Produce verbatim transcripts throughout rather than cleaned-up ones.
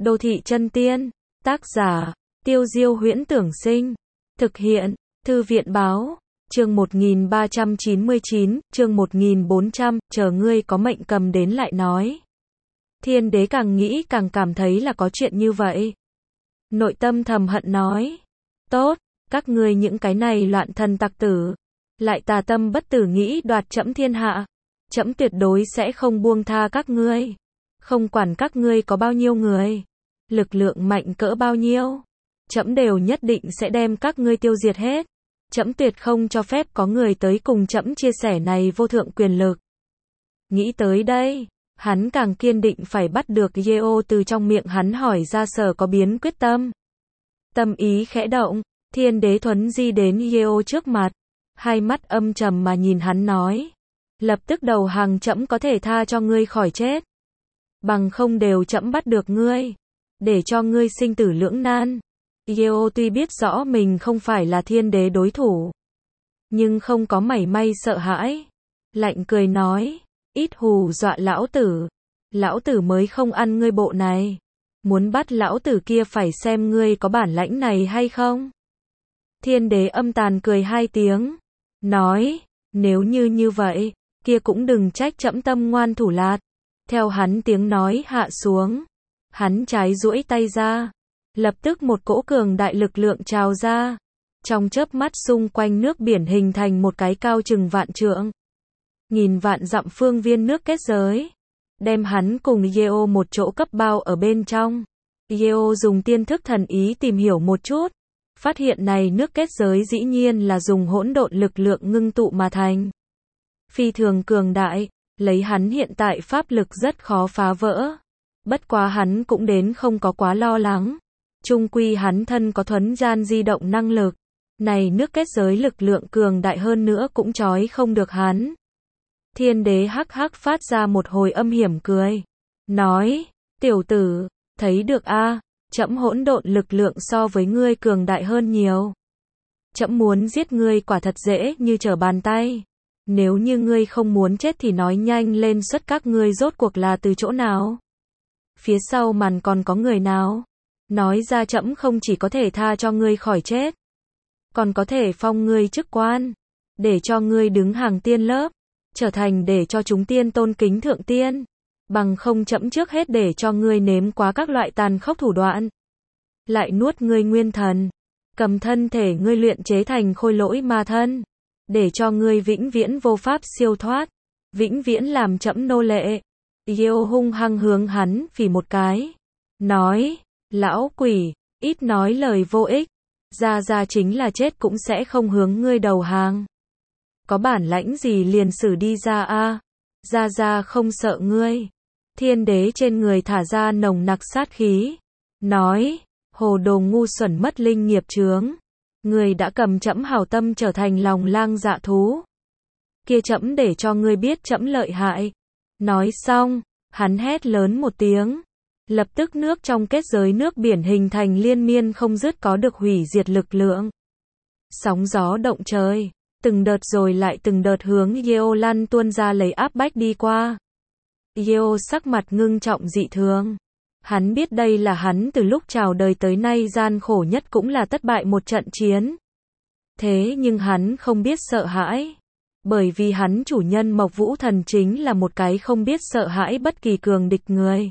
Đô thị chân tiên. Tác giả, Tiêu Diêu Huyễn Tưởng Sinh. Thực hiện, Thư viện Báo. Chương một nghìn ba trăm chín mươi chín, chương một nghìn bốn trăm, chờ ngươi có mệnh cầm đến lại nói. Thiên đế càng nghĩ càng cảm thấy là có chuyện như vậy. Nội tâm thầm hận nói. Tốt, các ngươi những cái này loạn thần tặc tử. Lại tà tâm bất tử nghĩ đoạt trẫm thiên hạ. Trẫm tuyệt đối sẽ không buông tha các ngươi. Không quản các ngươi có bao nhiêu người. Lực lượng mạnh cỡ bao nhiêu. Trẫm đều nhất định sẽ đem các ngươi tiêu diệt hết. Trẫm tuyệt không cho phép có người tới cùng trẫm chia sẻ này vô thượng quyền lực. Nghĩ tới đây, hắn càng kiên định phải bắt được Yeo từ trong miệng hắn hỏi ra sở có biến quyết tâm. Tâm ý khẽ động, thiên đế thuấn di đến Yeo trước mặt, hai mắt âm trầm mà nhìn hắn nói. Lập tức đầu hàng trẫm có thể tha cho ngươi khỏi chết. Bằng không đều trẫm bắt được ngươi, để cho ngươi sinh tử lưỡng nan. Yeo tuy biết rõ mình không phải là thiên đế đối thủ, nhưng không có mảy may sợ hãi. Lạnh cười nói, ít hù dọa lão tử. Lão tử mới không ăn ngươi bộ này. Muốn bắt lão tử kia phải xem ngươi có bản lãnh này hay không. Thiên đế âm tàn cười hai tiếng, nói, nếu như như vậy, kia cũng đừng trách trẫm tâm ngoan thủ lạt. Theo hắn tiếng nói hạ xuống, hắn trái duỗi tay ra. Lập tức một cỗ cường đại lực lượng trào ra. Trong chớp mắt xung quanh nước biển hình thành một cái cao chừng vạn trượng. Nghìn vạn dặm phương viên nước kết giới. Đem hắn cùng Yeo một chỗ cấp bao ở bên trong. Yeo dùng tiên thức thần ý tìm hiểu một chút. Phát hiện này nước kết giới dĩ nhiên là dùng hỗn độn lực lượng ngưng tụ mà thành. Phi thường cường đại, lấy hắn hiện tại pháp lực rất khó phá vỡ. Bất quá hắn cũng đến không có quá lo lắng. Trung quy hắn thân có thuấn gian di động năng lực. Này nước kết giới lực lượng cường đại hơn nữa cũng trói không được hắn. Thiên đế hắc hắc phát ra một hồi âm hiểm cười. Nói, tiểu tử, thấy được a, trẫm hỗn độn lực lượng so với ngươi cường đại hơn nhiều. Trẫm muốn giết ngươi quả thật dễ như trở bàn tay. Nếu như ngươi không muốn chết thì nói nhanh lên xuất các ngươi rốt cuộc là từ chỗ nào. Phía sau màn còn có người nào. Nói ra trẫm không chỉ có thể tha cho ngươi khỏi chết, còn có thể phong ngươi chức quan, để cho ngươi đứng hàng tiên lớp, trở thành để cho chúng tiên tôn kính thượng tiên. Bằng không trẫm trước hết để cho ngươi nếm quá các loại tàn khốc thủ đoạn, lại nuốt ngươi nguyên thần, cầm thân thể ngươi luyện chế thành khôi lỗi ma thân, để cho ngươi vĩnh viễn vô pháp siêu thoát, vĩnh viễn làm trẫm nô lệ. Yeo hung hăng hướng hắn phì một cái, nói, lão quỷ, ít nói lời vô ích, ra ra chính là chết cũng sẽ không hướng ngươi đầu hàng. Có bản lãnh gì liền xử đi ra a, ra ra không sợ ngươi. Thiên đế trên người thả ra nồng nặc sát khí, nói, hồ đồ ngu xuẩn mất linh nghiệp chướng, ngươi đã cầm trẫm hảo tâm trở thành lòng lang dạ thú. Kia trẫm để cho ngươi biết trẫm lợi hại. Nói xong, hắn hét lớn một tiếng. Lập tức nước trong kết giới nước biển hình thành liên miên không dứt có được hủy diệt lực lượng. Sóng gió động trời, từng đợt rồi lại từng đợt hướng Yeo lăn tuôn ra lấy áp bách đi qua. Yeo sắc mặt ngưng trọng dị thường. Hắn biết đây là hắn từ lúc chào đời tới nay gian khổ nhất cũng là thất bại một trận chiến. Thế nhưng hắn không biết sợ hãi. Bởi vì hắn chủ nhân Mộc Vũ Thần chính là một cái không biết sợ hãi bất kỳ cường địch người.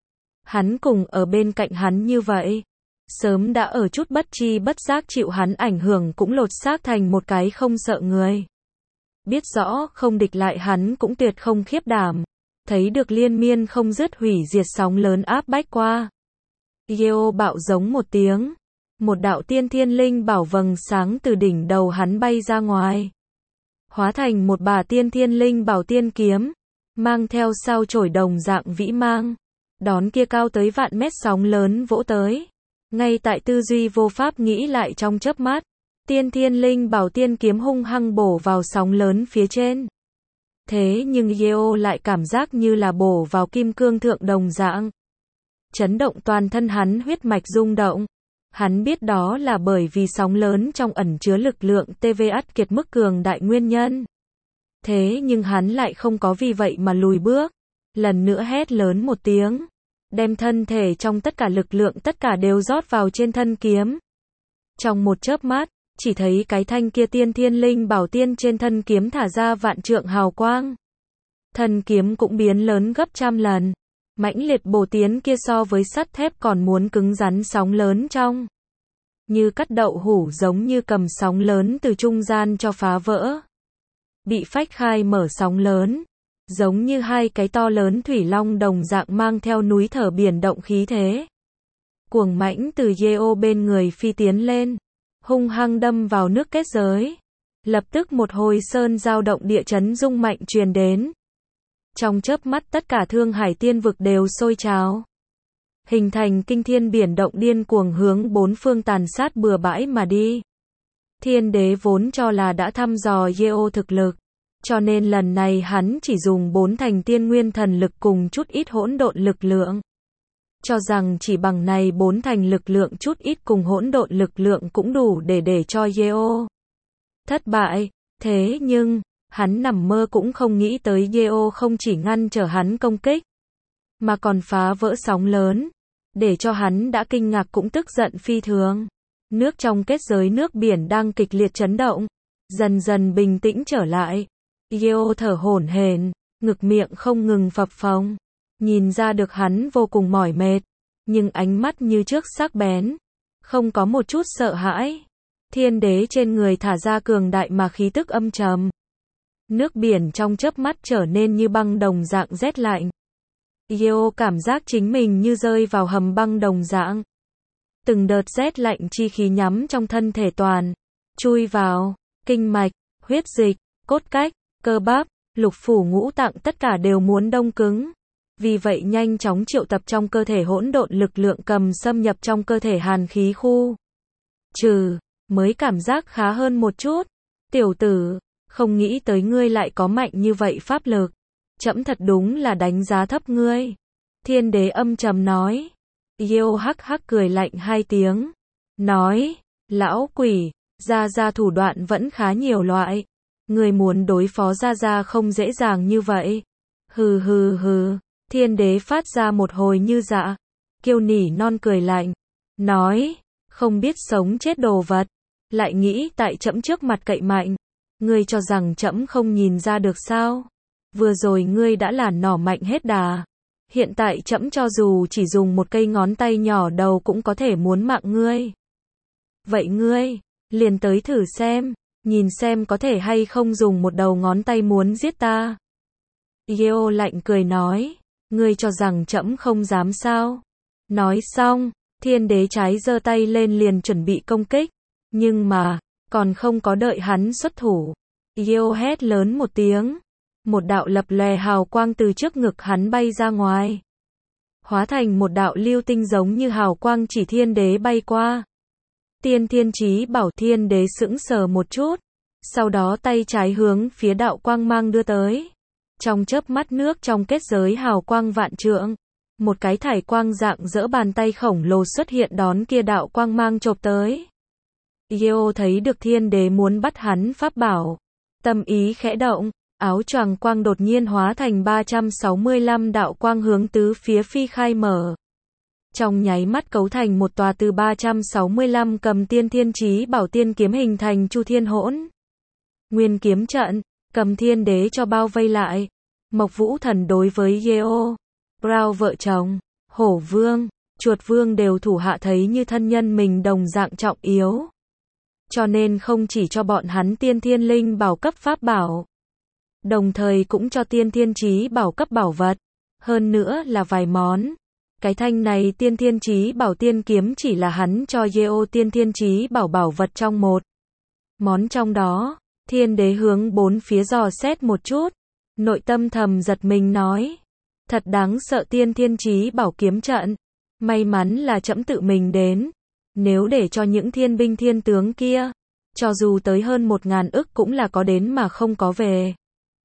Hắn cùng ở bên cạnh hắn như vậy, sớm đã ở chút bất chi bất giác chịu hắn ảnh hưởng cũng lột xác thành một cái không sợ người. Biết rõ không địch lại hắn cũng tuyệt không khiếp đảm, thấy được liên miên không dứt hủy diệt sóng lớn áp bách qua. Yeo bạo giống một tiếng, một đạo tiên thiên linh bảo vầng sáng từ đỉnh đầu hắn bay ra ngoài, hóa thành một bả tiên thiên linh bảo tiên kiếm, mang theo sao chổi đồng dạng vĩ mang. Đón kia cao tới vạn mét sóng lớn vỗ tới. Ngay tại tư duy vô pháp nghĩ lại trong chớp mắt, tiên thiên linh bảo tiên kiếm hung hăng bổ vào sóng lớn phía trên. Thế nhưng Yeo lại cảm giác như là bổ vào kim cương thượng đồng dạng. Chấn động toàn thân hắn huyết mạch rung động. Hắn biết đó là bởi vì sóng lớn trong ẩn chứa lực lượng tê vê ắt kiệt mức cường đại nguyên nhân. Thế nhưng hắn lại không có vì vậy mà lùi bước. Lần nữa hét lớn một tiếng. đem thân thể trong tất cả lực lượng tất cả đều rót vào trên thân kiếm. Trong một chớp mắt, chỉ thấy cái thanh kia tiên thiên linh bảo tiên trên thân kiếm thả ra vạn trượng hào quang. Thân kiếm cũng biến lớn gấp trăm lần. Mãnh liệt bổ tiến kia so với sắt thép còn muốn cứng rắn sóng lớn trong. Như cắt đậu hũ giống như cầm sóng lớn từ trung gian cho phá vỡ. Bị phách khai mở sóng lớn. Giống như hai cái to lớn thủy long đồng dạng mang theo núi thở biển động khí thế. Cuồng mãnh từ Yeo bên người phi tiến lên. Hung hăng đâm vào nước kết giới. Lập tức một hồi sơn dao động địa chấn rung mạnh truyền đến. Trong chớp mắt tất cả thương hải tiên vực đều sôi trào. Hình thành kinh thiên biển động điên cuồng hướng bốn phương tàn sát bừa bãi mà đi. Thiên đế vốn cho là đã thăm dò Yeo thực lực. Cho nên lần này hắn chỉ dùng bốn thành tiên nguyên thần lực cùng chút ít hỗn độn lực lượng. Cho rằng chỉ bằng này bốn thành lực lượng chút ít cùng hỗn độn lực lượng cũng đủ để để cho Yeo thất bại. Thế nhưng, hắn nằm mơ cũng không nghĩ tới Yeo không chỉ ngăn trở hắn công kích, mà còn phá vỡ sóng lớn, để cho hắn đã kinh ngạc cũng tức giận phi thường. Nước trong kết giới nước biển đang kịch liệt chấn động, dần dần bình tĩnh trở lại. Yeo thở hổn hển, ngực miệng không ngừng phập phồng. Nhìn ra được hắn vô cùng mỏi mệt, nhưng ánh mắt như trước sắc bén, không có một chút sợ hãi. Thiên đế trên người thả ra cường đại mà khí tức âm trầm. Nước biển trong chớp mắt trở nên như băng đồng dạng rét lạnh. Yeo cảm giác chính mình như rơi vào hầm băng đồng dạng. Từng đợt rét lạnh chi khí nhắm trong thân thể toàn, chui vào, kinh mạch, huyết dịch, cốt cách, cơ bắp, lục phủ ngũ tạng tất cả đều muốn đông cứng. Vì vậy nhanh chóng triệu tập trong cơ thể hỗn độn lực lượng cầm xâm nhập trong cơ thể hàn khí khu. Trừ, mới cảm giác khá hơn một chút. Tiểu tử, không nghĩ tới ngươi lại có mạnh như vậy pháp lực. Trẫm thật đúng là đánh giá thấp ngươi. Thiên đế âm trầm nói. Yeo hắc hắc cười lạnh hai tiếng. Nói, lão quỷ, Gia Gia thủ đoạn vẫn khá nhiều loại. Ngươi muốn đối phó Gia Gia không dễ dàng như vậy. Hừ hừ hừ. Thiên đế phát ra một hồi như dạ. Kiêu nỉ non cười lạnh. Nói, không biết sống chết đồ vật. Lại nghĩ tại trẫm trước mặt cậy mạnh. Ngươi cho rằng trẫm không nhìn ra được sao? Vừa rồi ngươi đã là nỏ mạnh hết đà. Hiện tại trẫm cho dù chỉ dùng một cây ngón tay nhỏ đầu cũng có thể muốn mạng ngươi. Vậy ngươi, liền tới thử xem, nhìn xem có thể hay không dùng một đầu ngón tay muốn giết ta. Yeo lạnh cười nói, ngươi cho rằng trẫm không dám sao? Nói xong, thiên đế trái giơ tay lên liền chuẩn bị công kích, nhưng mà, còn không có đợi hắn xuất thủ. Yeo hét lớn một tiếng. Một đạo lập lòe hào quang từ trước ngực hắn bay ra ngoài. Hóa thành một đạo lưu tinh giống như hào quang chỉ thiên đế bay qua. Tiên thiên chí bảo thiên đế sững sờ một chút. Sau đó tay trái hướng phía đạo quang mang đưa tới. Trong chớp mắt nước trong kết giới hào quang vạn trượng. Một cái thải quang dạng dỡ bàn tay khổng lồ xuất hiện đón kia đạo quang mang chộp tới. Yeo thấy được thiên đế muốn bắt hắn pháp bảo. Tâm ý khẽ động. Áo choàng quang đột nhiên hóa thành ba trăm sáu mươi lăm đạo quang hướng tứ phía phi khai mở. Trong nháy mắt cấu thành một tòa từ ba trăm sáu mươi lăm cầm tiên thiên chí bảo tiên kiếm hình thành chu thiên hỗn. Nguyên kiếm trận, cầm thiên đế cho bao vây lại. Mộc Vũ Thần đối với Yeo, Brown vợ chồng, Hổ Vương, Chuột Vương đều thủ hạ thấy như thân nhân mình đồng dạng trọng yếu. Cho nên không chỉ cho bọn hắn tiên thiên linh bảo cấp pháp bảo. Đồng thời cũng cho tiên thiên chí bảo cấp bảo vật. Hơn nữa là vài món. Cái thanh này tiên thiên chí bảo tiên kiếm chỉ là hắn cho Yeo tiên thiên chí bảo bảo vật trong một. Món trong đó, thiên đế hướng bốn phía dò xét một chút. Nội tâm thầm giật mình nói. Thật đáng sợ tiên thiên chí bảo kiếm trận. May mắn là trẫm tự mình đến. Nếu để cho những thiên binh thiên tướng kia, cho dù tới hơn một ngàn ức cũng là có đến mà không có về.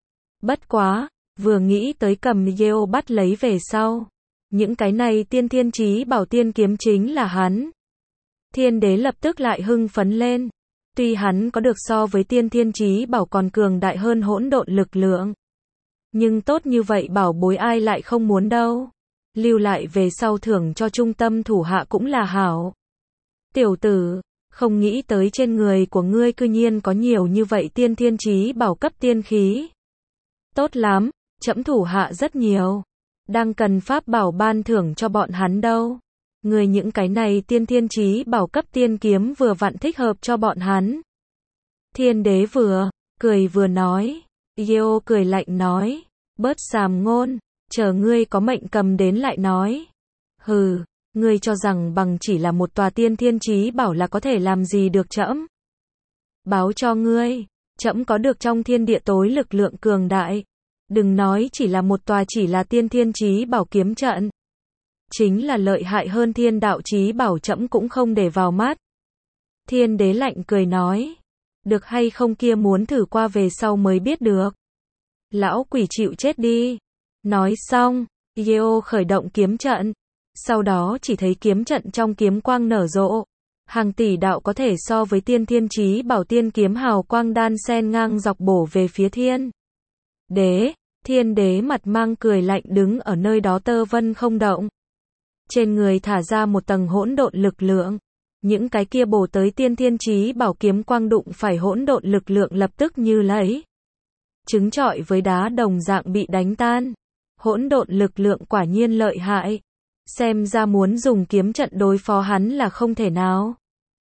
Bất quá, vừa nghĩ tới cầm Yeo bắt lấy về sau. Những cái này tiên thiên chí bảo tiên kiếm chính là hắn. Thiên đế lập tức lại hưng phấn lên. Tuy hắn có được so với tiên thiên chí bảo còn cường đại hơn hỗn độn lực lượng. Nhưng tốt như vậy bảo bối ai lại không muốn đâu. lưu lại về sau thưởng cho trung tâm thủ hạ cũng là hảo. Tiểu tử, không nghĩ tới trên người của ngươi cư nhiên có nhiều như vậy tiên thiên chí bảo cấp tiên khí. Tốt lắm, trẫm thủ hạ rất nhiều. Đang cần pháp bảo ban thưởng cho bọn hắn đâu. Người những cái này tiên thiên chí bảo cấp tiên kiếm vừa vặn thích hợp cho bọn hắn. Thiên đế vừa, cười vừa nói. Yêu cười lạnh nói. Bớt sàm ngôn, chờ ngươi có mệnh cầm đến lại nói. Hừ, ngươi cho rằng bằng chỉ là một tòa tiên thiên chí bảo là có thể làm gì được trẫm. Báo cho ngươi, trẫm có được trong thiên địa tối lực lượng cường đại. Đừng nói chỉ là một tòa chỉ là tiên thiên chí bảo kiếm trận. Chính là lợi hại hơn thiên đạo chí bảo trẫm cũng không để vào mắt. Thiên đế lạnh cười nói. Được hay không kia muốn thử qua về sau mới biết được. Lão quỷ chịu chết đi. Nói xong, Yeo khởi động kiếm trận. Sau đó chỉ thấy kiếm trận trong kiếm quang nở rộ. Hàng tỷ đạo có thể so với tiên thiên chí bảo tiên kiếm hào quang đan sen ngang dọc bổ về phía thiên đế. Thiên đế mặt mang cười lạnh đứng ở nơi đó tơ vân không động. Trên người thả ra một tầng hỗn độn lực lượng. Những cái kia bổ tới tiên thiên chí bảo kiếm quang đụng phải hỗn độn lực lượng lập tức như lấy trứng trọi với đá đồng dạng bị đánh tan. Hỗn độn lực lượng quả nhiên lợi hại. Xem ra muốn dùng kiếm trận đối phó hắn là không thể nào.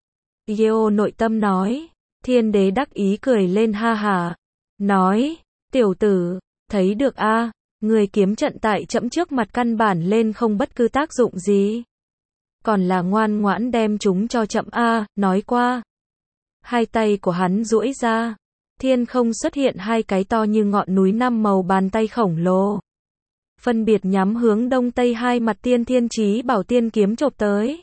Yeo nội tâm nói. Thiên đế đắc ý cười lên ha hà. Nói, tiểu tử, thấy được a, à, người kiếm trận tại trẫm trước mặt căn bản lên không bất cứ tác dụng gì. Còn là ngoan ngoãn đem chúng cho trẫm a, à, nói qua. Hai tay của hắn duỗi ra. Thiên không xuất hiện hai cái to như ngọn núi năm màu bàn tay khổng lồ. Phân biệt nhắm hướng đông tây hai mặt tiên thiên chí bảo tiên kiếm chộp tới.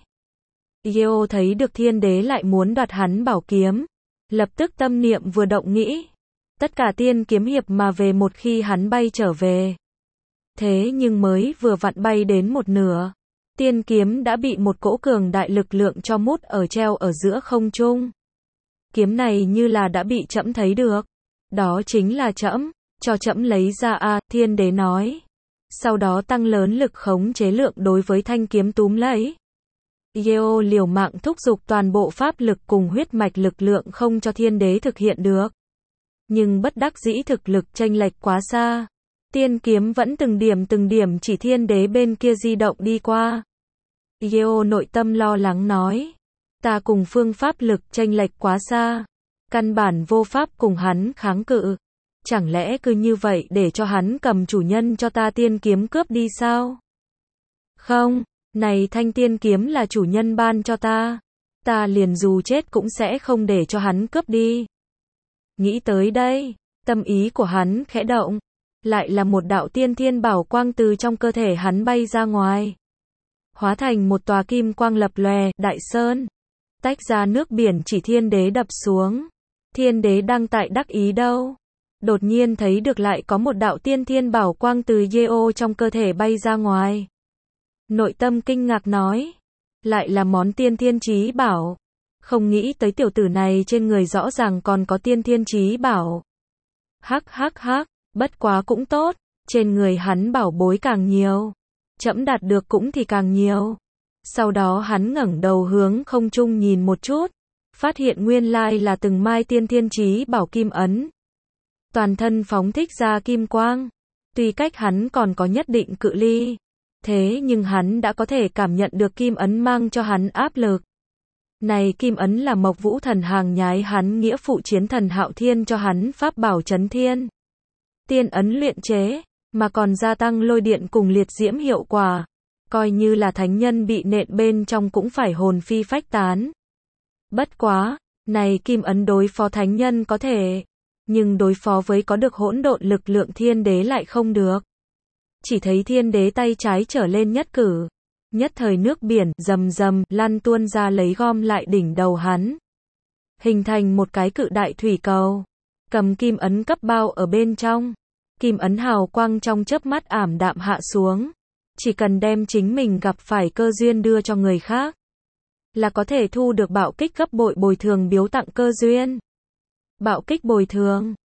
Yeo thấy được thiên đế lại muốn đoạt hắn bảo kiếm. Lập tức tâm niệm vừa động nghĩ. Tất cả tiên kiếm hiệp mà về một khi hắn bay trở về. Thế nhưng mới vừa vặn bay đến một nửa. Tiên kiếm đã bị một cỗ cường đại lực lượng cho mút ở treo ở giữa không trung. Kiếm này như là đã bị trẫm thấy được. Đó chính là trẫm, cho trẫm lấy ra a, à, thiên đế nói. Sau đó tăng lớn lực khống chế lượng đối với thanh kiếm túm lấy. Yeo liều mạng thúc giục toàn bộ pháp lực cùng huyết mạch lực lượng không cho thiên đế thực hiện được. Nhưng bất đắc dĩ thực lực chênh lệch quá xa. Tiên kiếm vẫn từng điểm từng điểm chỉ thiên đế bên kia di động đi qua. Yeo nội tâm lo lắng nói. Ta cùng phương pháp lực chênh lệch quá xa. Căn bản vô pháp cùng hắn kháng cự. Chẳng lẽ cứ như vậy để cho hắn cầm chủ nhân cho ta tiên kiếm cướp đi sao? Không, này thanh tiên kiếm là chủ nhân ban cho ta. Ta liền dù chết cũng sẽ không để cho hắn cướp đi. Nghĩ tới đây, tâm ý của hắn khẽ động. Lại là một đạo tiên thiên bảo quang từ trong cơ thể hắn bay ra ngoài. Hóa thành một tòa kim quang lập lòe, đại sơn. Tách ra nước biển chỉ thiên đế đập xuống. Thiên đế đang tại đắc ý đâu. Đột nhiên thấy được lại có một đạo tiên thiên bảo quang từ Yeo trong cơ thể bay ra ngoài. Nội tâm kinh ngạc nói. Lại là món tiên thiên chí bảo. Không nghĩ tới tiểu tử này trên người rõ ràng còn có tiên thiên chí bảo. Hắc hắc hắc, bất quá cũng tốt. Trên người hắn bảo bối càng nhiều. Trẫm đạt được cũng thì càng nhiều. Sau đó hắn ngẩng đầu hướng không trung nhìn một chút. Phát hiện nguyên lai là từng mai tiên thiên chí bảo kim ấn. Toàn thân phóng thích ra kim quang. Tuy cách hắn còn có nhất định cự ly. Thế nhưng hắn đã có thể cảm nhận được kim ấn mang cho hắn áp lực. Này kim ấn là Mộc Vũ Thần hàng nhái hắn nghĩa phụ chiến thần Hạo Thiên cho hắn pháp bảo chấn thiên. Tiên ấn luyện chế, mà còn gia tăng lôi điện cùng liệt diễm hiệu quả. Coi như là thánh nhân bị nện bên trong cũng phải hồn phi phách tán. Bất quá, này kim ấn đối phó thánh nhân có thể. Nhưng đối phó với có được hỗn độn lực lượng thiên đế lại không được. Chỉ thấy thiên đế tay trái trở lên nhất cử. Nhất thời nước biển rầm rầm lăn tuôn ra lấy gom lại đỉnh đầu hắn. Hình thành một cái cự đại thủy cầu. Cầm kim ấn cấp bao ở bên trong. Kim ấn hào quang trong chớp mắt ảm đạm hạ xuống. Chỉ cần đem chính mình gặp phải cơ duyên đưa cho người khác. Là có thể thu được bạo kích gấp bội bồi thường biếu tặng cơ duyên. Bạo kích bồi thường.